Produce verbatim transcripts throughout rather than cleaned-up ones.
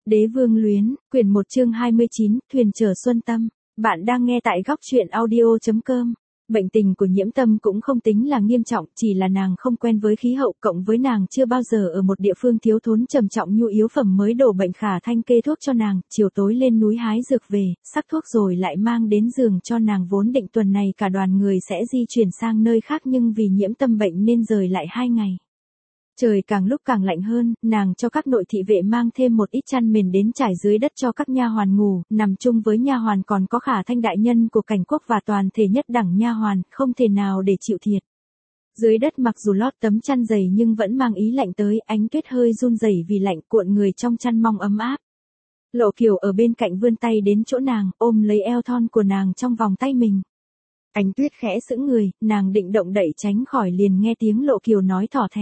Đế vương luyến, quyển một chương hai mươi chín, thuyền chở xuân tâm. Bạn đang nghe tại góc truyện audio chấm com. Bệnh tình của Nhiễm Tâm cũng không tính là nghiêm trọng, chỉ là nàng không quen với khí hậu, cộng với nàng chưa bao giờ ở một địa phương thiếu thốn trầm trọng nhu yếu phẩm mới đổ bệnh. Khả Thanh kê thuốc cho nàng, chiều tối lên núi hái dược về, sắc thuốc rồi lại mang đến giường cho nàng. Vốn định tuần này cả đoàn người sẽ di chuyển sang nơi khác, nhưng vì Nhiễm Tâm bệnh nên rời lại hai ngày. Trời càng lúc càng lạnh hơn, nàng cho các nội thị vệ mang thêm một ít chăn mền đến trải dưới đất cho các nha hoàn ngủ. Nằm chung với nha hoàn còn có Khả Thanh đại nhân của Cảnh Quốc và toàn thể nhất đẳng nha hoàn, không thể nào để chịu thiệt. Dưới đất mặc dù lót tấm chăn dày nhưng vẫn mang ý lạnh tới. Ánh Tuyết hơi run rẩy vì lạnh, cuộn người trong chăn mong ấm áp. Lộ Kiều ở bên cạnh vươn tay đến chỗ nàng, ôm lấy eo thon của nàng trong vòng tay mình. Ánh Tuyết khẽ sững người, nàng định động đậy tránh khỏi, liền nghe tiếng Lộ Kiều nói thỏ thẻ: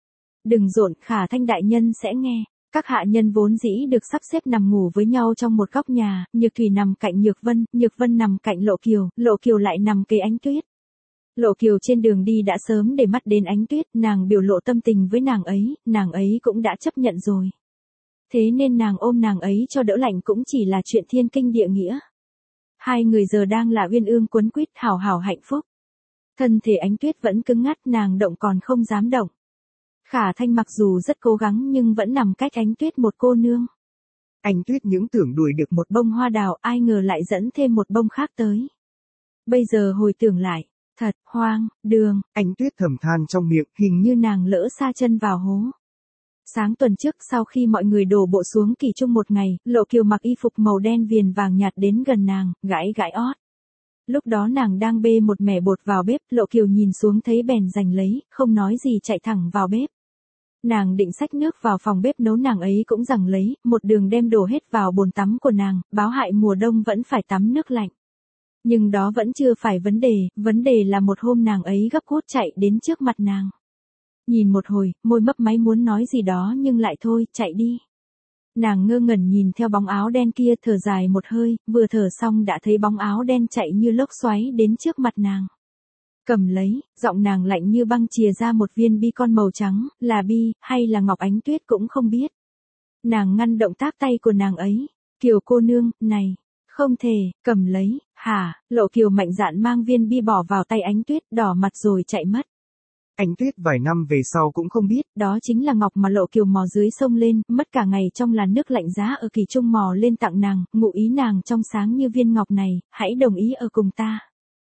"Đừng rộn, Khả Thanh đại nhân sẽ nghe." Các hạ nhân vốn dĩ được sắp xếp nằm ngủ với nhau trong một góc nhà, Nhược Thủy nằm cạnh Nhược Vân, Nhược Vân nằm cạnh Lộ Kiều, Lộ Kiều lại nằm kế Ánh Tuyết. Lộ Kiều trên đường đi đã sớm để mắt đến Ánh Tuyết, nàng biểu lộ tâm tình với nàng ấy, nàng ấy cũng đã chấp nhận rồi. Thế nên nàng ôm nàng ấy cho đỡ lạnh cũng chỉ là chuyện thiên kinh địa nghĩa. Hai người giờ đang là uyên ương quấn quýt, hào hào hạnh phúc. Thân thể Ánh Tuyết vẫn cứng ngắc, nàng động còn không dám động. Khả Thanh mặc dù rất cố gắng nhưng vẫn nằm cách Ánh Tuyết một cô nương. Ánh Tuyết những tưởng đuổi được một bông hoa đào, ai ngờ lại dẫn thêm một bông khác tới. Bây giờ hồi tưởng lại, thật hoang đường. Ánh Tuyết thầm than trong miệng, hình như nàng lỡ sa chân vào hố. Sáng tuần trước, sau khi mọi người đổ bộ xuống Kỳ Trung một ngày, Lộ Kiều mặc y phục màu đen viền vàng nhạt đến gần nàng, gãi gãi ót. Lúc đó nàng đang bê một mẻ bột vào bếp, Lộ Kiều nhìn xuống thấy bèn giành lấy, không nói gì chạy thẳng vào bếp. Nàng định xách nước vào phòng bếp nấu, nàng ấy cũng giằng lấy, một đường đem đổ hết vào bồn tắm của nàng, báo hại mùa đông vẫn phải tắm nước lạnh. Nhưng đó vẫn chưa phải vấn đề, vấn đề là một hôm nàng ấy gấp gút chạy đến trước mặt nàng. Nhìn một hồi, môi mấp máy muốn nói gì đó nhưng lại thôi, chạy đi. Nàng ngơ ngẩn nhìn theo bóng áo đen kia, thở dài một hơi, vừa thở xong đã thấy bóng áo đen chạy như lốc xoáy đến trước mặt nàng. Cầm lấy, giọng nàng lạnh như băng chìa ra một viên bi con màu trắng, là bi, hay là ngọc Ánh Tuyết cũng không biết. Nàng ngăn động tác tay của nàng ấy. "Kiều cô nương, này, không thể." "Cầm lấy." "Hả?" Lộ Kiều mạnh dạn mang viên bi bỏ vào tay Ánh Tuyết, đỏ mặt rồi chạy mất. Ánh Tuyết vài năm về sau cũng không biết, đó chính là ngọc mà Lộ Kiều mò dưới sông lên, mất cả ngày trong làn nước lạnh giá ở Kỳ Trung mò lên tặng nàng, ngụ ý nàng trong sáng như viên ngọc này, hãy đồng ý ở cùng ta.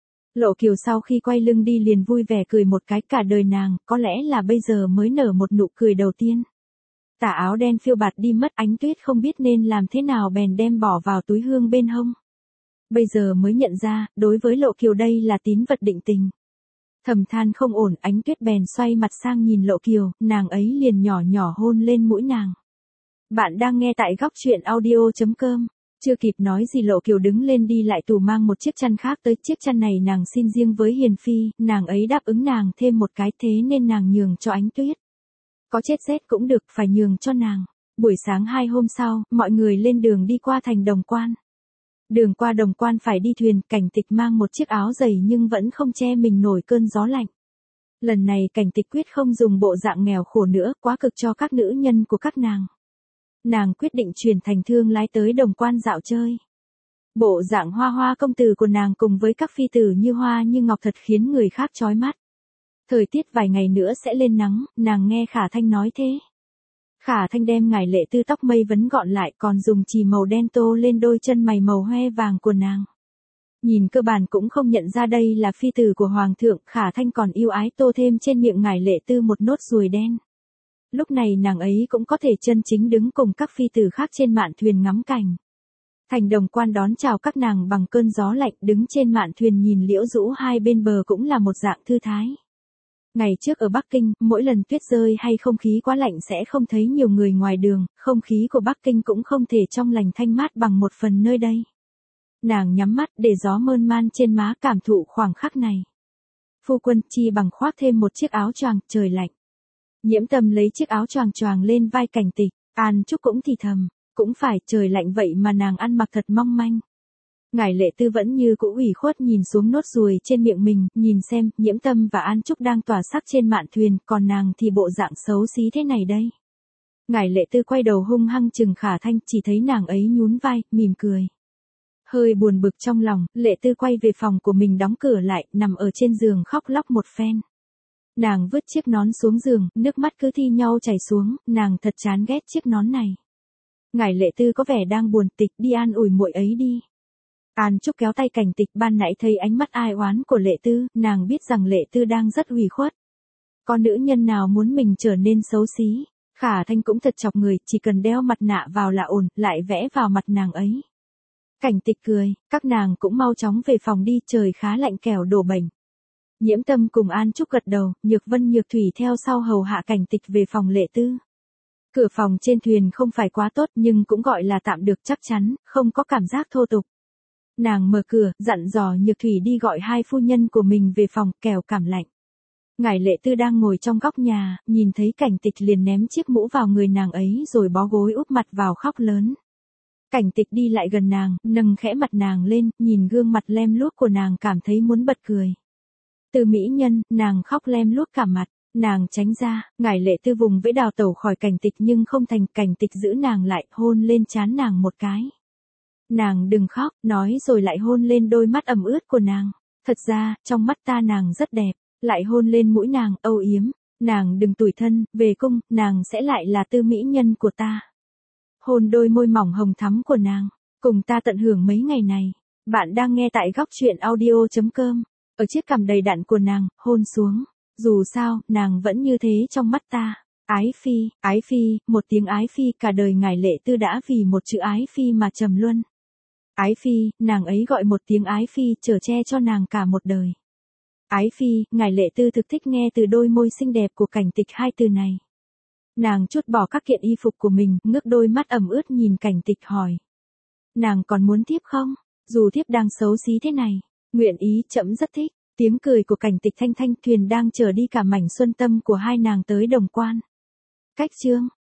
Lộ Kiều sau khi quay lưng đi liền vui vẻ cười một cái, cả đời nàng, có lẽ là bây giờ mới nở một nụ cười đầu tiên. Tà áo đen phiêu bạt đi mất, Ánh Tuyết không biết nên làm thế nào bèn đem bỏ vào túi hương bên hông. Bây giờ mới nhận ra, đối với Lộ Kiều đây là tín vật định tình. Thầm than không ổn, Ánh Tuyết bèn xoay mặt sang nhìn Lộ Kiều, nàng ấy liền nhỏ nhỏ hôn lên mũi nàng. Bạn đang nghe tại góc truyện audio chấm com. Chưa kịp nói gì Lộ Kiều đứng lên đi lại tủ mang một chiếc chăn khác tới, chiếc chăn này nàng xin riêng với Hiền Phi, nàng ấy đáp ứng nàng thêm một cái, thế nên nàng nhường cho Ánh Tuyết. Có chết rét cũng được, phải nhường cho nàng. Buổi sáng hai hôm sau, mọi người lên đường đi qua thành Đồng Quan. Đường qua Đồng Quan phải đi thuyền, Cảnh Tịch mang một chiếc áo dày nhưng vẫn không che mình nổi cơn gió lạnh. Lần này Cảnh Tịch quyết không dùng bộ dạng nghèo khổ nữa, quá cực cho các nữ nhân của các nàng. Nàng quyết định chuyển thành thương lái tới Đồng Quan dạo chơi. Bộ dạng hoa hoa công tử của nàng cùng với các phi tử như hoa như ngọc thật khiến người khác chói mắt. Thời tiết vài ngày nữa sẽ lên nắng, nàng nghe Khả Thanh nói thế. Khả Thanh đem ngải lệ tư tóc mây vấn gọn lại, còn dùng chì màu đen tô lên đôi chân mày màu hoe vàng của nàng. Nhìn cơ bản cũng không nhận ra đây là phi tử của Hoàng thượng, Khả Thanh còn yêu ái tô thêm trên miệng ngải lệ tư một nốt ruồi đen. Lúc này nàng ấy cũng có thể chân chính đứng cùng các phi tử khác trên mạn thuyền ngắm cảnh. Thành Đồng Quan đón chào các nàng bằng cơn gió lạnh, đứng trên mạn thuyền nhìn liễu rũ hai bên bờ cũng là một dạng thư thái. Ngày trước ở Bắc Kinh, mỗi lần tuyết rơi hay không khí quá lạnh sẽ không thấy nhiều người ngoài đường, không khí của Bắc Kinh cũng không thể trong lành thanh mát bằng một phần nơi đây. Nàng nhắm mắt để gió mơn man trên má cảm thụ khoảng khắc này. Phu quân, chi bằng khoác thêm một chiếc áo choàng, trời lạnh. Nhiễm Tâm lấy chiếc áo choàng choàng lên vai Cảnh Tịch, An Trúc cũng thì thầm, cũng phải, trời lạnh vậy mà nàng ăn mặc thật mong manh. Ngải lệ tư vẫn như cũ ủy khuất nhìn xuống nốt ruồi trên miệng mình, nhìn xem, Nhiễm Tâm và An Trúc đang tỏa sắc trên mạn thuyền, còn nàng thì bộ dạng xấu xí thế này đây. Ngải Lệ Tư quay đầu hung hăng chừng Khả Thanh, chỉ thấy nàng ấy nhún vai, mỉm cười. Hơi buồn bực trong lòng, Lệ Tư quay về phòng của mình đóng cửa lại, nằm ở trên giường khóc lóc một phen. Nàng vứt chiếc nón xuống giường, nước mắt cứ thi nhau chảy xuống, nàng thật chán ghét chiếc nón này. Ngải Lệ Tư có vẻ đang buồn, Tịch đi an ủi muội ấy đi. An Trúc kéo tay Cảnh Tịch, ban nãy thấy ánh mắt ai oán của Lệ Tư, nàng biết rằng Lệ Tư đang rất ủy khuất. Có nữ nhân nào muốn mình trở nên xấu xí? Khả Thanh cũng thật chọc người, chỉ cần đeo mặt nạ vào là ổn, lại vẽ vào mặt nàng ấy. Cảnh Tịch cười, các nàng cũng mau chóng về phòng đi, trời khá lạnh kẻo đổ bệnh. Nhiễm Tâm cùng An Trúc gật đầu, Nhược Vân Nhược Thủy theo sau hầu hạ Cảnh Tịch về phòng Lệ Tư. Cửa phòng trên thuyền không phải quá tốt nhưng cũng gọi là tạm được, chắc chắn, không có cảm giác thô tục. Nàng mở cửa, dặn dò Nhược Thủy đi gọi hai phu nhân của mình về phòng, kẻo cảm lạnh. Ngải Lệ Tư đang ngồi trong góc nhà, nhìn thấy Cảnh Tịch liền ném chiếc mũ vào người nàng ấy rồi bó gối úp mặt vào khóc lớn. Cảnh Tịch đi lại gần nàng, nâng khẽ mặt nàng lên, nhìn gương mặt lem luốc của nàng cảm thấy muốn bật cười. Từ mỹ nhân, nàng khóc lem luốc cả mặt, nàng tránh ra, Ngải Lệ Tư vùng vẫy đào tẩu khỏi Cảnh Tịch nhưng không thành, Cảnh Tịch giữ nàng lại, hôn lên trán nàng một cái. Nàng đừng khóc, nói rồi lại hôn lên đôi mắt ẩm ướt của nàng. Thật ra, trong mắt ta nàng rất đẹp, lại hôn lên mũi nàng, âu yếm. Nàng đừng tủi thân, về cung, nàng sẽ lại là tư mỹ nhân của ta. Hôn đôi môi mỏng hồng thắm của nàng, cùng ta tận hưởng mấy ngày này. Bạn đang nghe tại góc truyện audio chấm com. Ở chiếc cằm đầy đặn của nàng, hôn xuống. Dù sao, nàng vẫn như thế trong mắt ta. Ái phi, ái phi, một tiếng ái phi, cả đời Ngải Lệ Tư đã vì một chữ ái phi mà trầm luân. Ái phi, nàng ấy gọi một tiếng ái phi, chở che cho nàng cả một đời. Ái phi, Ngải Lệ Tư thực thích nghe từ đôi môi xinh đẹp của Cảnh Tịch hai từ này. Nàng trút bỏ các kiện y phục của mình, ngước đôi mắt ẩm ướt nhìn Cảnh Tịch hỏi. Nàng còn muốn tiếp không? Dù thiếp đang xấu xí thế này, nguyện ý, trẫm rất thích. Tiếng cười của Cảnh Tịch thanh thanh, thuyền đang chở đi cả mảnh xuân tâm của hai nàng tới Đồng Quan. Cách chương